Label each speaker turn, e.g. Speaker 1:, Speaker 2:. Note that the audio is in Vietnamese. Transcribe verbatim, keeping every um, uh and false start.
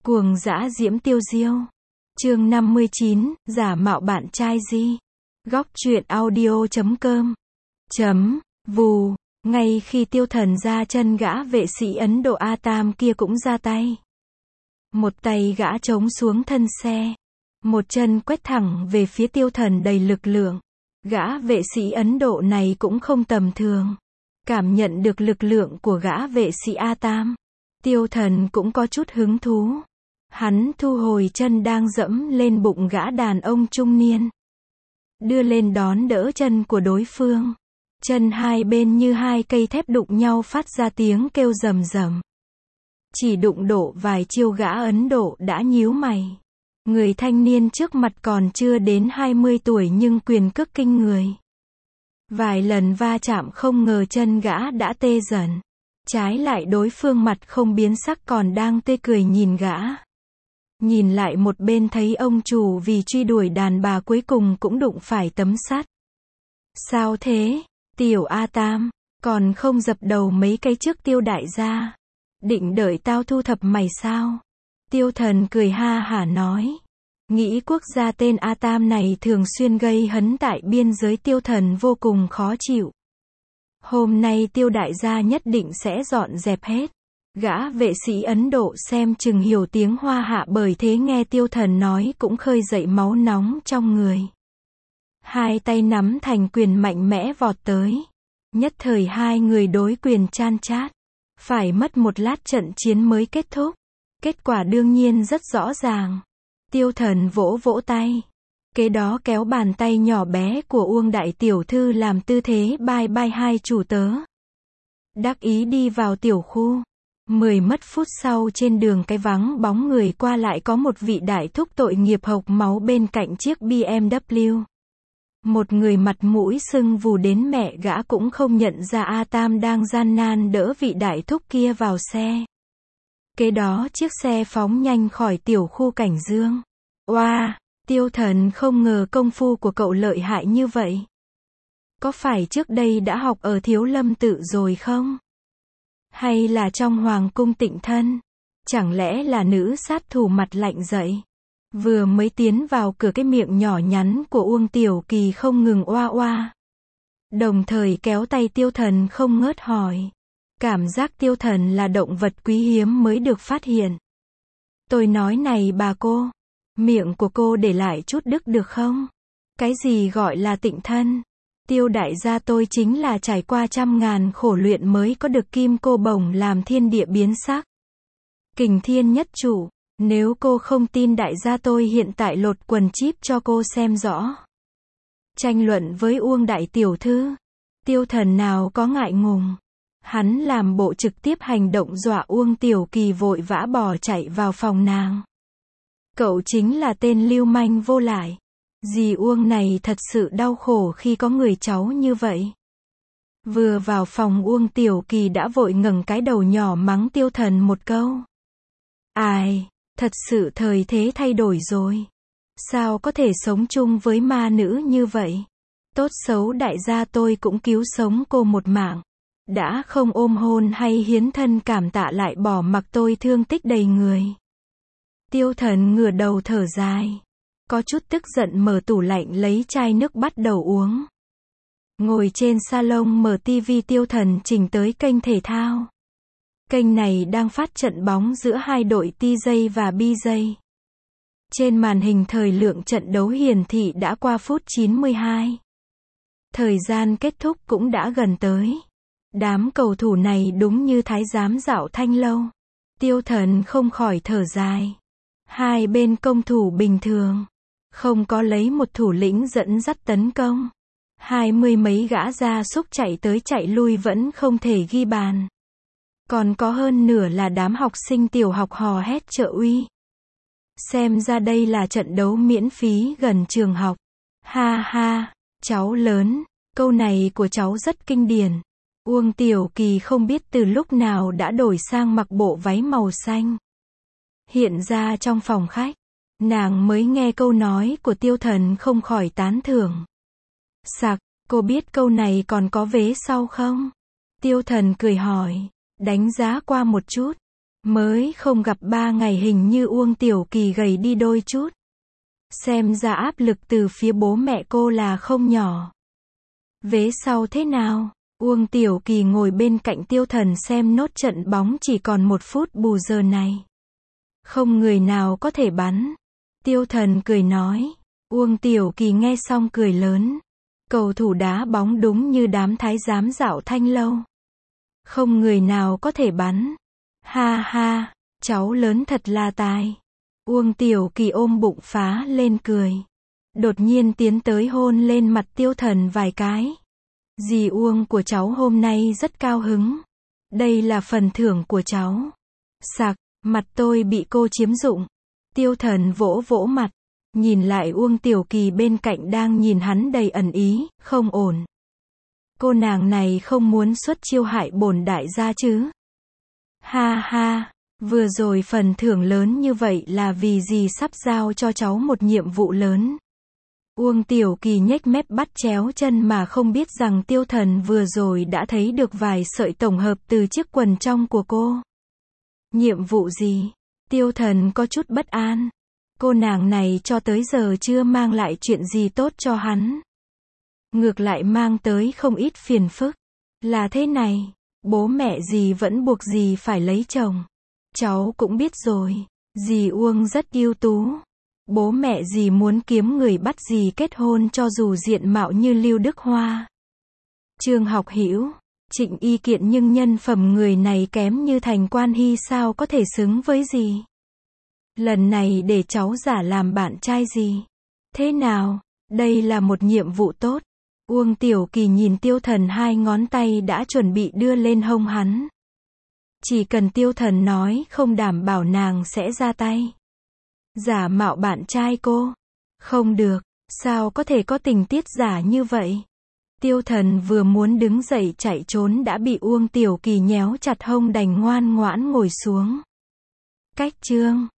Speaker 1: Cuồng dã diễm tiêu diêu. Chương năm mươi chín, giả mạo bạn trai Di. Góc truyện audio chấm com. Chấm, vù, ngay khi tiêu thần ra chân, gã vệ sĩ Ấn Độ A Tam kia cũng ra tay. Một tay gã chống xuống thân xe, một chân quét thẳng về phía tiêu thần đầy lực lượng. Gã vệ sĩ Ấn Độ này cũng không tầm thường. Cảm nhận được lực lượng của gã vệ sĩ A Tam, tiêu thần cũng có chút hứng thú. Hắn thu hồi chân đang dẫm lên bụng gã đàn ông trung niên, đưa lên đón đỡ chân của đối phương. Chân hai bên như hai cây thép đụng nhau phát ra tiếng kêu rầm rầm. Chỉ đụng độ vài chiêu, gã Ấn Độ đã nhíu mày. Người thanh niên trước mặt còn chưa đến hai mươi tuổi nhưng quyền cước kinh người. Vài lần va chạm không ngờ chân gã đã tê dần. Trái lại đối phương mặt không biến sắc còn đang tươi cười nhìn gã. Nhìn lại một bên thấy ông chủ vì truy đuổi đàn bà cuối cùng cũng đụng phải tấm sắt. Sao thế, tiểu A Tam, còn không dập đầu mấy cái trước tiêu đại gia? Định đợi tao thu thập mày sao? Tiêu thần cười ha hả nói. Nghĩ quốc gia tên A Tam này thường xuyên gây hấn tại biên giới, tiêu thần vô cùng khó chịu. Hôm nay tiêu đại gia nhất định sẽ dọn dẹp hết. Gã vệ sĩ Ấn Độ xem chừng hiểu tiếng Hoa Hạ, bởi thế nghe tiêu thần nói cũng khơi dậy máu nóng trong người. Hai tay nắm thành quyền mạnh mẽ vọt tới. Nhất thời hai người đối quyền chan chát. Phải mất một lát trận chiến mới kết thúc. Kết quả đương nhiên rất rõ ràng. Tiêu thần vỗ vỗ tay. Kế đó kéo bàn tay nhỏ bé của Uông đại tiểu thư làm tư thế bye bye hai chủ tớ. Đắc ý đi vào tiểu khu. Mười mất phút sau, trên đường cái vắng bóng người qua lại, có một vị đại thúc tội nghiệp hộc máu bên cạnh chiếc B M W. Một người mặt mũi sưng vù đến mẹ gã cũng không nhận ra A Tam đang gian nan đỡ vị đại thúc kia vào xe. Kế đó chiếc xe phóng nhanh khỏi tiểu khu Cảnh Dương. Oa, wow, tiêu thần không ngờ công phu của cậu lợi hại như vậy. Có phải trước đây đã học ở Thiếu Lâm Tự rồi không? Hay là trong Hoàng cung Tịnh Thân? Chẳng lẽ là nữ sát thủ mặt lạnh dậy? Vừa mới tiến vào cửa, cái miệng nhỏ nhắn của Uông Tiểu Kỳ không ngừng oa oa. Đồng thời kéo tay tiêu thần không ngớt hỏi. Cảm giác tiêu thần là động vật quý hiếm mới được phát hiện. Tôi nói này bà cô, miệng của cô để lại chút đức được không? Cái gì gọi là tịnh thân? Tiêu đại gia tôi chính là trải qua trăm ngàn khổ luyện mới có được kim cô bổng làm thiên địa biến sắc. Kình thiên nhất chủ, nếu cô không tin đại gia tôi hiện tại lột quần chíp cho cô xem rõ. Tranh luận với Uông đại tiểu thư, tiêu thần nào có ngại ngùng. Hắn làm bộ trực tiếp hành động dọa Uông Tiểu Kỳ vội vã bỏ chạy vào phòng nàng. Cậu chính là tên lưu manh vô lại. Dì Uông này thật sự đau khổ khi có người cháu như vậy. Vừa vào phòng, Uông Tiểu Kỳ đã vội ngẩng cái đầu nhỏ mắng tiêu thần một câu. Ai, thật sự thời thế thay đổi rồi. Sao có thể sống chung với ma nữ như vậy? Tốt xấu đại gia tôi cũng cứu sống cô một mạng. Đã không ôm hôn hay hiến thân cảm tạ lại bỏ mặc tôi thương tích đầy người. Tiêu thần ngửa đầu thở dài. Có chút tức giận mở tủ lạnh lấy chai nước bắt đầu uống. Ngồi trên salon mở tivi, tiêu thần chỉnh tới kênh thể thao. Kênh này đang phát trận bóng giữa hai đội T J và B J. Trên màn hình thời lượng trận đấu hiển thị đã qua phút chín mươi hai. Thời gian kết thúc cũng đã gần tới. Đám cầu thủ này đúng như thái giám dạo thanh lâu. Tiêu thần không khỏi thở dài. Hai bên công thủ bình thường. Không có lấy một thủ lĩnh dẫn dắt tấn công. Hai mươi mấy gã gia súc chạy tới chạy lui vẫn không thể ghi bàn. Còn có hơn nửa là đám học sinh tiểu học hò hét trợ uy. Xem ra đây là trận đấu miễn phí gần trường học. Ha ha, cháu lớn, câu này của cháu rất kinh điển. Uông Tiểu Kỳ không biết từ lúc nào đã đổi sang mặc bộ váy màu xanh. Hiện ra trong phòng khách, nàng mới nghe câu nói của tiêu thần không khỏi tán thưởng. Sặc, cô biết câu này còn có vế sau không? Tiêu thần cười hỏi, đánh giá qua một chút. Mới không gặp ba ngày hình như Uông Tiểu Kỳ gầy đi đôi chút. Xem ra áp lực từ phía bố mẹ cô là không nhỏ. Vế sau thế nào? Uông Tiểu Kỳ ngồi bên cạnh Tiêu Thần xem nốt trận bóng chỉ còn một phút bù giờ này. Không người nào có thể bắn. Tiêu Thần cười nói. Uông Tiểu Kỳ nghe xong cười lớn. Cầu thủ đá bóng đúng như đám thái giám dạo thanh lâu. Không người nào có thể bắn. Ha ha, cháu lớn thật là tài. Uông Tiểu Kỳ ôm bụng phá lên cười. Đột nhiên tiến tới hôn lên mặt Tiêu Thần vài cái. Dì Uông của cháu hôm nay rất cao hứng. Đây là phần thưởng của cháu. Sặc, mặt tôi bị cô chiếm dụng. Tiêu Thần vỗ vỗ mặt. Nhìn lại Uông Tiểu Kỳ bên cạnh đang nhìn hắn đầy ẩn ý, không ổn. Cô nàng này không muốn xuất chiêu hại bổn đại gia chứ? Ha ha, vừa rồi phần thưởng lớn như vậy là vì dì sắp giao cho cháu một nhiệm vụ lớn. Uông Tiểu Kỳ nhếch mép bắt chéo chân mà không biết rằng Tiêu Thần vừa rồi đã thấy được vài sợi tổng hợp từ chiếc quần trong của cô. Nhiệm vụ gì? Tiêu Thần có chút bất an. Cô nàng này cho tới giờ chưa mang lại chuyện gì tốt cho hắn. Ngược lại mang tới không ít phiền phức. Là thế này, bố mẹ dì vẫn buộc dì phải lấy chồng. Cháu cũng biết rồi, dì Uông rất ưu tú. Bố mẹ dì muốn kiếm người bắt dì kết hôn cho dù diện mạo như Lưu Đức Hoa. Trương Học Hữu, Trịnh Y Kiện nhưng nhân phẩm người này kém như Thành Quan Hy sao có thể xứng với dì. Lần này để cháu giả làm bạn trai dì. Thế nào, đây là một nhiệm vụ tốt. Uông Tiểu Kỳ nhìn Tiêu Thần hai ngón tay đã chuẩn bị đưa lên hông hắn. Chỉ cần Tiêu Thần nói không đảm bảo nàng sẽ ra tay. Giả mạo bạn trai cô. Không được, sao có thể có tình tiết giả như vậy? Tiêu Thần vừa muốn đứng dậy chạy trốn đã bị Uông Tiểu Kỳ nhéo chặt hông đành ngoan ngoãn ngồi xuống. Cách chương